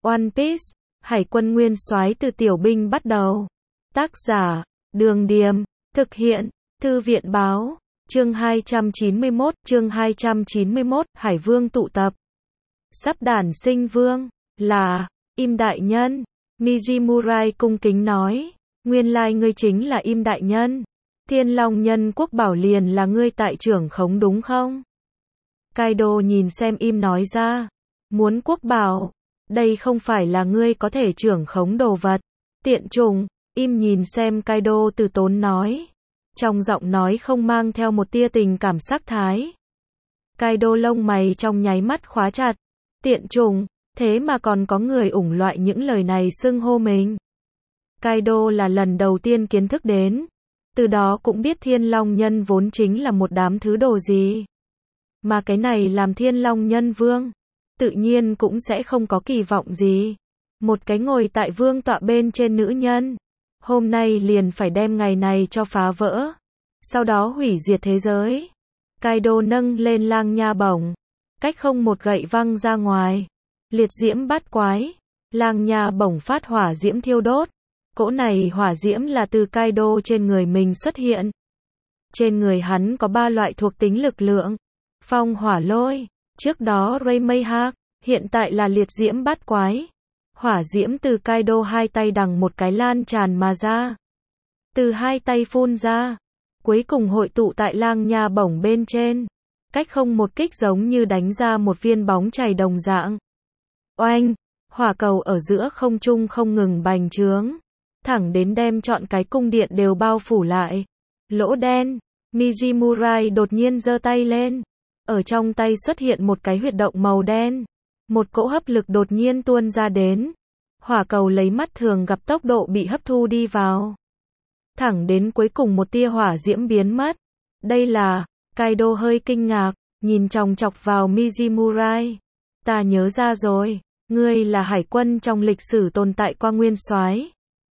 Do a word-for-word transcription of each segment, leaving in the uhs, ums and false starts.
One Piece, Hải quân nguyên soái từ tiểu binh bắt đầu. Tác giả, Đường Điềm, thực hiện, Thư viện Báo, chương hai trăm chín mươi mốt, chương hai trăm chín mươi mốt, Hải Vương tụ tập. Sắp đản sinh vương, là, Im đại nhân. Mijimurai cung kính nói, nguyên lai ngươi chính là Im đại nhân. Thiên Long nhân quốc bảo liền là ngươi tại trưởng khống đúng không? Kaido nhìn xem Im nói ra, muốn quốc bảo, đây không phải là ngươi có thể trưởng khống đồ vật. Tiện trùng, Im nhìn xem Kaido từ tốn nói, trong giọng nói không mang theo một tia tình cảm sắc thái. Kaido lông mày trong nháy mắt khóa chặt, tiện trùng, thế mà còn có người ủng loại những lời này xưng hô mình. Kaido là lần đầu tiên kiến thức đến, từ đó cũng biết Thiên Long nhân vốn chính là một đám thứ đồ gì. Mà cái này làm Thiên Long nhân vương, tự nhiên cũng sẽ không có kỳ vọng gì. Một cái ngồi tại vương tọa bên trên nữ nhân, hôm nay liền phải đem ngày này cho phá vỡ, sau đó hủy diệt thế giới. Kaido nâng lên lang nha bổng, cách không một gậy văng ra ngoài. Liệt diễm bát quái, lang nha bổng phát hỏa diễm thiêu đốt. Cỗ này hỏa diễm là từ Kaido trên người mình xuất hiện. Trên người hắn có ba loại thuộc tính lực lượng, phong hỏa lôi, trước đó Raymeihak, hiện tại là liệt diễm bát quái. Hỏa diễm từ Kaido hai tay đằng một cái lan tràn mà ra, từ hai tay phun ra, cuối cùng hội tụ tại lang nha bổng bên trên, cách không một kích giống như đánh ra một viên bóng chày đồng dạng. Oanh, hỏa cầu ở giữa không trung không ngừng bành trướng, thẳng đến đem trọn cái cung điện đều bao phủ lại. Lỗ đen, Mijimurai đột nhiên giơ tay lên, ở trong tay xuất hiện một cái huyệt động màu đen. Một cỗ hấp lực đột nhiên tuôn ra đến, hỏa cầu lấy mắt thường gặp tốc độ bị hấp thu đi vào, thẳng đến cuối cùng một tia hỏa diễm biến mất. Đây là, Kaido hơi kinh ngạc, nhìn chòng chọc vào Mijimurai. Ta nhớ ra rồi, ngươi là hải quân trong lịch sử tồn tại qua nguyên soái.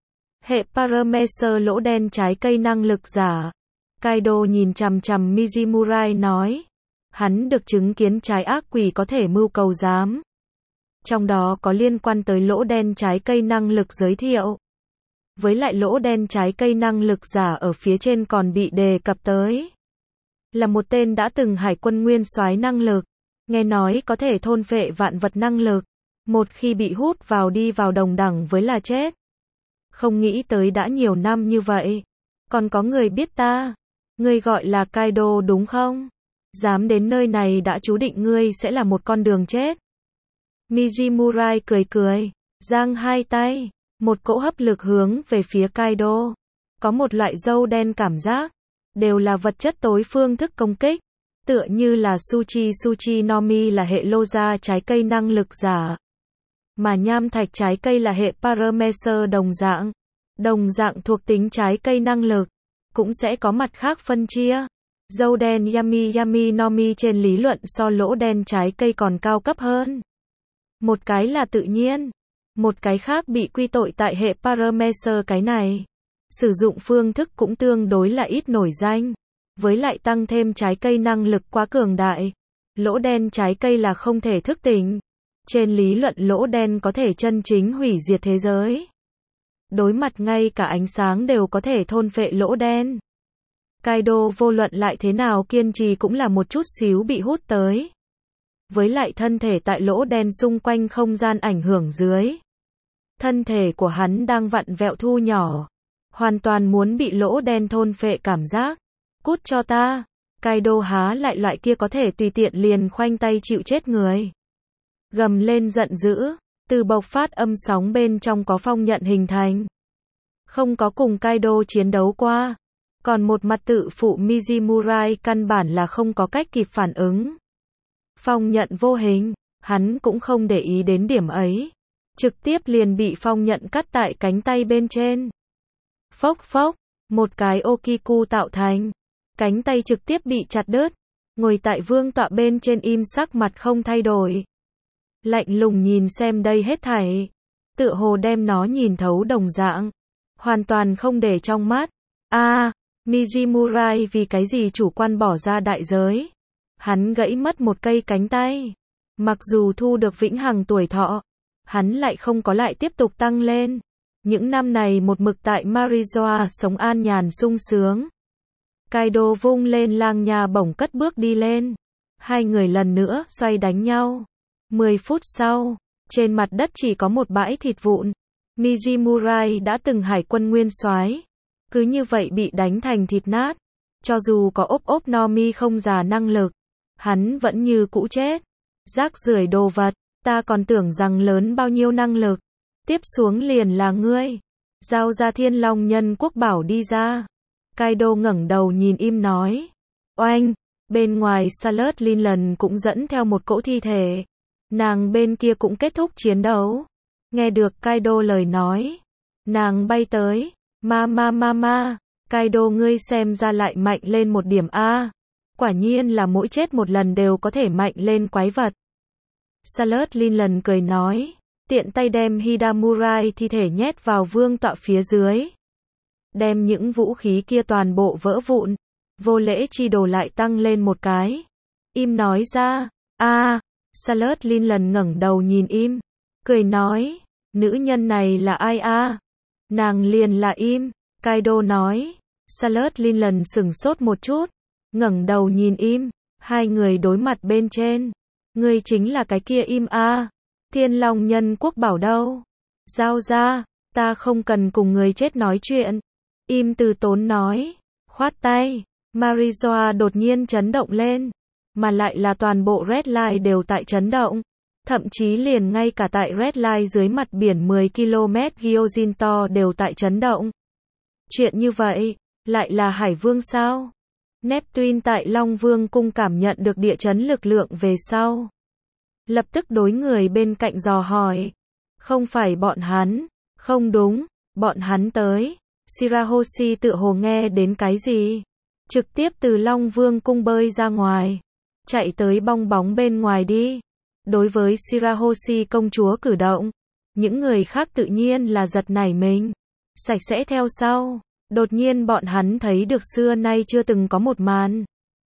Hệ Paramecer lỗ đen trái cây năng lực giả. Kaido nhìn chằm chằm Mijimurai nói, hắn được chứng kiến trái ác quỷ có thể mưu cầu giám. Trong đó có liên quan tới lỗ đen trái cây năng lực giới thiệu. Với lại lỗ đen trái cây năng lực giả ở phía trên còn bị đề cập tới. Là một tên đã từng hải quân nguyên soái năng lực. Nghe nói có thể thôn phệ vạn vật năng lực. Một khi bị hút vào đi vào đồng đẳng với là chết. Không nghĩ tới đã nhiều năm như vậy. Còn có người biết ta. Ngươi gọi là Kaido đúng không? Dám đến nơi này đã chú định ngươi sẽ là một con đường chết. Mijimurai cười cười, giang hai tay, một cỗ hấp lực hướng về phía Kaido. Có một loại dâu đen cảm giác, đều là vật chất tối phương thức công kích, tựa như là Suchi Suchi Nomi là hệ Loza trái cây năng lực giả, mà nham thạch trái cây là hệ Paramecer đồng dạng. Đồng dạng thuộc tính trái cây năng lực, cũng sẽ có mặt khác phân chia. Dâu đen Yami Yami Nomi trên lý luận so lỗ đen trái cây còn cao cấp hơn. Một cái là tự nhiên, một cái khác bị quy tội tại hệ Paramecer. Cái này, sử dụng phương thức cũng tương đối là ít nổi danh, với lại tăng thêm trái cây năng lực quá cường đại. Lỗ đen trái cây là không thể thức tỉnh. Trên lý luận lỗ đen có thể chân chính hủy diệt thế giới. Đối mặt ngay cả ánh sáng đều có thể thôn phệ lỗ đen. Kaido vô luận lại thế nào kiên trì cũng là một chút xíu bị hút tới. Với lại thân thể tại lỗ đen xung quanh không gian ảnh hưởng dưới. Thân thể của hắn đang vặn vẹo thu nhỏ. Hoàn toàn muốn bị lỗ đen thôn phệ cảm giác. Cút cho ta. Kaido há lại loại kia có thể tùy tiện liền khoanh tay chịu chết người. Gầm lên giận dữ. Từ bộc phát âm sóng bên trong có phong nhận hình thành. Không có cùng Kaido chiến đấu qua. Còn một mặt tự phụ Mijimurai căn bản là không có cách kịp phản ứng. Phong nhận vô hình, hắn cũng không để ý đến điểm ấy. Trực tiếp liền bị phong nhận cắt tại cánh tay bên trên. Phốc phốc, một cái Okiku tạo thành. Cánh tay trực tiếp bị chặt đứt. Ngồi tại vương tọa bên trên Im sắc mặt không thay đổi. Lạnh lùng nhìn xem đây hết thảy. Tựa hồ đem nó nhìn thấu đồng dạng. Hoàn toàn không để trong mắt. A, à, Mijimurai vì cái gì chủ quan bỏ ra đại giới. Hắn gãy mất một cây cánh tay. Mặc dù thu được vĩnh hằng tuổi thọ, hắn lại không có lại tiếp tục tăng lên. Những năm này một mực tại Marijoa sống an nhàn sung sướng. Kaido vung lên lang nha bổng cất bước đi lên. Hai người lần nữa xoay đánh nhau. Mười phút sau, trên mặt đất chỉ có một bãi thịt vụn. Mijimurai đã từng hải quân nguyên soái, cứ như vậy bị đánh thành thịt nát. Cho dù có ốp ốp no mi không già năng lực, hắn vẫn như cũ chết. Rác rưởi đồ vật, ta còn tưởng rằng lớn bao nhiêu năng lực. Tiếp xuống liền là ngươi. Giao ra Thiên Long Nhân Quốc bảo đi ra. Kaido ngẩng đầu nhìn im nói. Oanh, bên ngoài Salad Linlan cũng dẫn theo một cỗ thi thể. Nàng bên kia cũng kết thúc chiến đấu. Nghe được Kaido lời nói, nàng bay tới. Ma ma ma ma, Kaido ngươi xem ra lại mạnh lên một điểm a. Quả nhiên là mỗi chết một lần đều có thể mạnh lên quái vật. Salad Linlan cười nói, tiện tay đem Hidamurai thi thể nhét vào vương tọa phía dưới. Đem những vũ khí kia toàn bộ vỡ vụn. Vô lễ chi đồ lại tăng lên một cái. Im nói ra, a. Salad Linlan ngẩng đầu nhìn im, cười nói, nữ nhân này là ai a? Nàng liền là im. Kaido nói. Salad Linlan sửng sốt một chút, ngẩng đầu nhìn im, hai người đối mặt bên trên. Ngươi chính là cái kia im a? Thiên Long Nhân Quốc bảo đâu? Giao ra, ta không cần cùng người chết nói chuyện. Im từ tốn nói, khoát tay. Marijoa đột nhiên chấn động lên, mà lại là toàn bộ Red Line đều tại chấn động. Thậm chí liền ngay cả tại Red Line dưới mặt biển mười ki lô mét Gyojin-to đều tại chấn động. Chuyện như vậy, lại là Hải Vương sao? Neptune tại Long Vương cung cảm nhận được địa chấn lực lượng về sau. Lập tức đối người bên cạnh dò hỏi. Không phải bọn hắn, không đúng, bọn hắn tới. Shirahoshi tự hồ nghe đến cái gì. Trực tiếp từ Long Vương cung bơi ra ngoài. Chạy tới bong bóng bên ngoài đi. Đối với Shirahoshi công chúa cử động, những người khác tự nhiên là giật nảy mình. Sạch sẽ theo sau. Đột nhiên bọn hắn thấy được xưa nay chưa từng có một màn.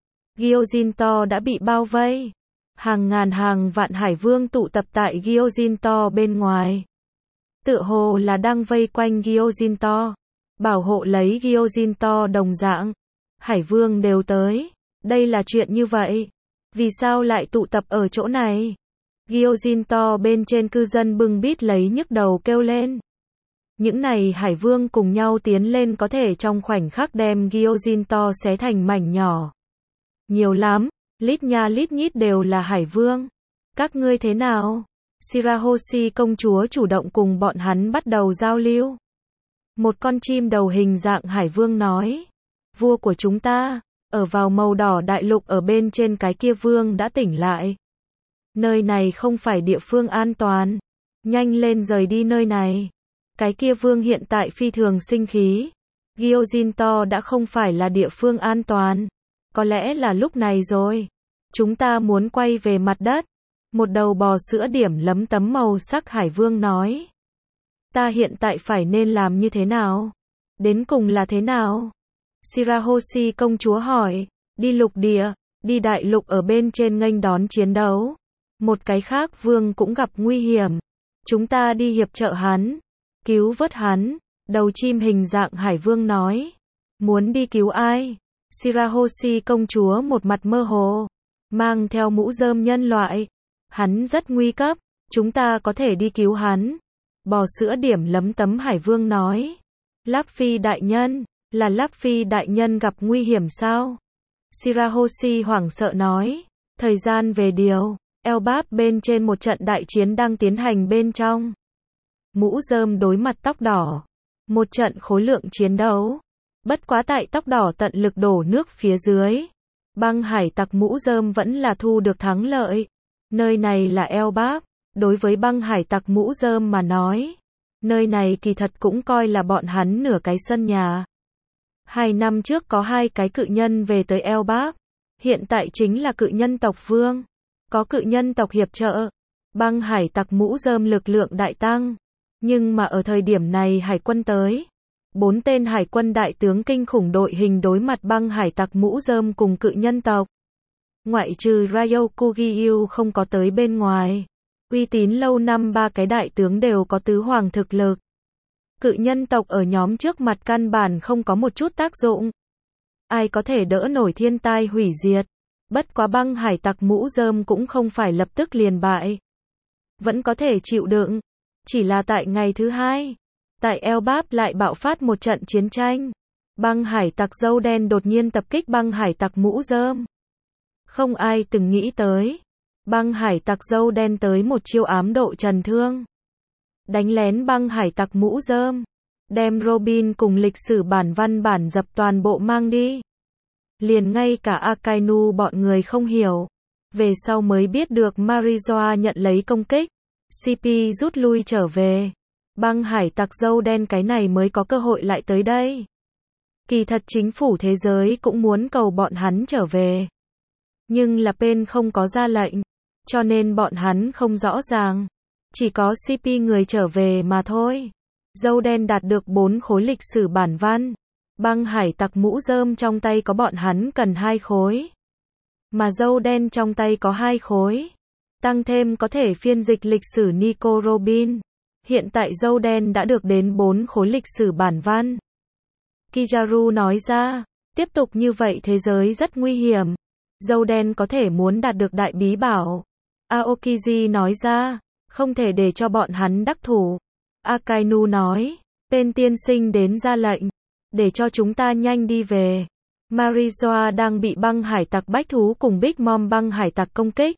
Gyojin-to đã bị bao vây. Hàng ngàn hàng vạn hải vương tụ tập tại Gyojin-to bên ngoài. Tựa hồ là đang vây quanh Gyojin-to, bảo hộ lấy Gyojin-to đồng dạng. Hải vương đều tới. Đây là chuyện như vậy. Vì sao lại tụ tập ở chỗ này? Gyojin-to bên trên cư dân bưng bít lấy nhức đầu kêu lên. Những này hải vương cùng nhau tiến lên có thể trong khoảnh khắc đem Gyojin-to xé thành mảnh nhỏ. Nhiều lắm, lít nha lít nhít đều là hải vương. Các ngươi thế nào? Shirahoshi công chúa chủ động cùng bọn hắn bắt đầu giao lưu. Một con chim đầu hình dạng hải vương nói. Vua của chúng ta, ở vào màu đỏ đại lục ở bên trên cái kia vương đã tỉnh lại. Nơi này không phải địa phương an toàn. Nhanh lên rời đi nơi này. Cái kia vương hiện tại phi thường sinh khí. Gyojin-to đã không phải là địa phương an toàn. Có lẽ là lúc này rồi. Chúng ta muốn quay về mặt đất. Một đầu bò sữa điểm lấm tấm màu sắc hải vương nói. Ta hiện tại phải nên làm như thế nào? Đến cùng là thế nào? Shirahoshi công chúa hỏi. Đi lục địa, đi đại lục ở bên trên nghênh đón chiến đấu. Một cái khác vương cũng gặp nguy hiểm. Chúng ta đi hiệp trợ hắn. Cứu vớt hắn. Đầu chim hình dạng hải vương nói. Muốn đi cứu ai? Shirahoshi công chúa một mặt mơ hồ. Mang theo mũ rơm nhân loại. Hắn rất nguy cấp. Chúng ta có thể đi cứu hắn. Bò sữa điểm lấm tấm hải vương nói. Luffy đại nhân. Là Luffy đại nhân gặp nguy hiểm sao? Shirahoshi hoảng sợ nói. Thời gian về điều. Elbap bên trên một trận đại chiến đang tiến hành bên trong. Mũ rơm đối mặt tóc đỏ. Một trận khối lượng chiến đấu. Bất quá tại tóc đỏ tận lực đổ nước phía dưới. Băng hải tặc mũ rơm vẫn là thu được thắng lợi. Nơi này là Elbap. Đối với băng hải tặc mũ rơm mà nói. Nơi này kỳ thật cũng coi là bọn hắn nửa cái sân nhà. Hai năm trước có hai cái cự nhân về tới Elbap. Hiện tại chính là cự nhân tộc vương. Có cự nhân tộc hiệp trợ. Băng hải tặc mũ rơm lực lượng đại tăng. Nhưng mà ở thời điểm này hải quân tới. Bốn tên hải quân đại tướng kinh khủng đội hình đối mặt băng hải tặc mũ rơm cùng cự nhân tộc. Ngoại trừ Ryokugiyu không có tới bên ngoài. Uy tín lâu năm ba cái đại tướng đều có tứ hoàng thực lực. Cự nhân tộc ở nhóm trước mặt căn bản không có một chút tác dụng. Ai có thể đỡ nổi thiên tai hủy diệt. Bất quá băng hải tặc mũ rơm cũng không phải lập tức liền bại. Vẫn có thể chịu đựng. Chỉ là tại ngày thứ hai, tại Elbap lại bạo phát một trận chiến tranh. Băng hải tặc dâu đen đột nhiên tập kích băng hải tặc mũ rơm. Không ai từng nghĩ tới. Băng hải tặc dâu đen tới một chiêu ám độ trần thương. Đánh lén băng hải tặc mũ rơm. Đem Robin cùng lịch sử bản văn bản dập toàn bộ mang đi. Liền ngay cả Akainu bọn người không hiểu. Về sau mới biết được Marijoa nhận lấy công kích. xê pê rút lui trở về. Băng hải tặc dâu đen cái này mới có cơ hội lại tới đây. Kỳ thật chính phủ thế giới cũng muốn cầu bọn hắn trở về. Nhưng là Pen không có ra lệnh. Cho nên bọn hắn không rõ ràng. Chỉ có xê pê người trở về mà thôi. Dâu đen đạt được bốn khối lịch sử bản văn. Băng hải tặc mũ rơm trong tay có bọn hắn cần hai khối. Mà dâu đen trong tay có hai khối. Tăng thêm có thể phiên dịch lịch sử Nico Robin. Hiện tại dâu đen đã được đến bốn khối lịch sử bản văn. Kizaru nói ra, tiếp tục như vậy thế giới rất nguy hiểm. Dâu đen có thể muốn đạt được đại bí bảo. Aokiji nói ra, không thể để cho bọn hắn đắc thủ. Akainu nói, Pen tiên sinh đến ra lệnh, để cho chúng ta nhanh đi về. Marijoa đang bị băng hải tặc bách thú cùng Big Mom băng hải tặc công kích.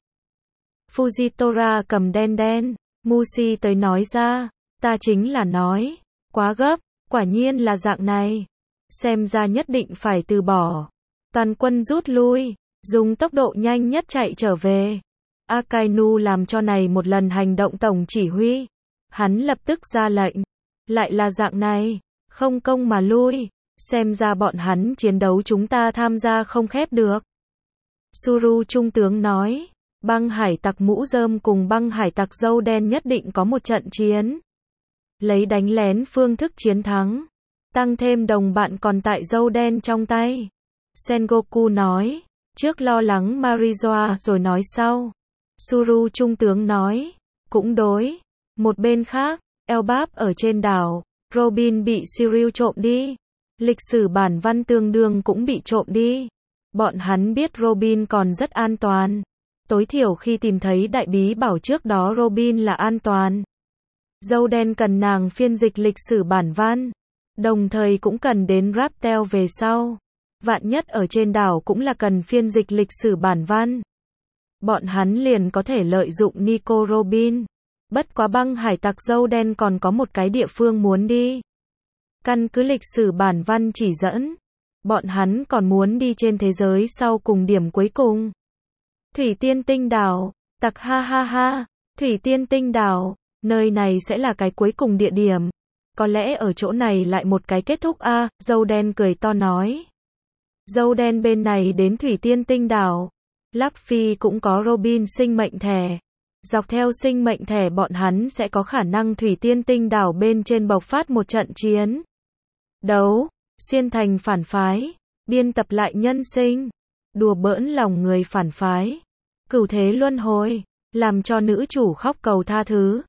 Fujitora cầm đen đen, Mushi tới nói ra, ta chính là nói, quá gấp, quả nhiên là dạng này. Xem ra nhất định phải từ bỏ. Toàn quân rút lui, dùng tốc độ nhanh nhất chạy trở về. Akainu làm cho này một lần hành động tổng chỉ huy. Hắn lập tức ra lệnh. Lại là dạng này, không công mà lui. Xem ra bọn hắn chiến đấu chúng ta tham gia không khép được. Suru trung tướng nói, băng hải tặc mũ rơm cùng băng hải tặc dâu đen nhất định có một trận chiến. Lấy đánh lén phương thức chiến thắng. Tăng thêm đồng bạn còn tại dâu đen trong tay. Sengoku nói, trước lo lắng Marijoa rồi nói sau. Suru trung tướng nói, cũng đối. Một bên khác, Elbap ở trên đảo, Robin bị Shiryu trộm đi. Lịch sử bản văn tương đương cũng bị trộm đi. Bọn hắn biết Robin còn rất an toàn. Tối thiểu khi tìm thấy đại bí bảo trước đó Robin là an toàn. Dâu đen cần nàng phiên dịch lịch sử bản văn. Đồng thời cũng cần đến Raptel về sau. Vạn nhất ở trên đảo cũng là cần phiên dịch lịch sử bản văn. Bọn hắn liền có thể lợi dụng Nico Robin. Bất quá băng hải tặc dâu đen còn có một cái địa phương muốn đi. Căn cứ lịch sử bản văn chỉ dẫn. Bọn hắn còn muốn đi trên thế giới sau cùng điểm cuối cùng. Thủy Tiên Tinh Đảo. Tặc ha ha ha. Thủy Tiên Tinh Đảo. Nơi này sẽ là cái cuối cùng địa điểm. Có lẽ ở chỗ này lại một cái kết thúc a. À, dâu đen cười to nói. Dâu đen bên này đến Thủy Tiên Tinh Đảo. Luffy cũng có Robin sinh mệnh thẻ. Dọc theo sinh mệnh thẻ bọn hắn sẽ có khả năng Thủy Tiên Tinh Đảo bên trên bộc phát một trận chiến. Đấu, xuyên thành phản phái, biên tập lại nhân sinh, đùa bỡn lòng người phản phái, cửu thế luân hồi, làm cho nữ chủ khóc cầu tha thứ.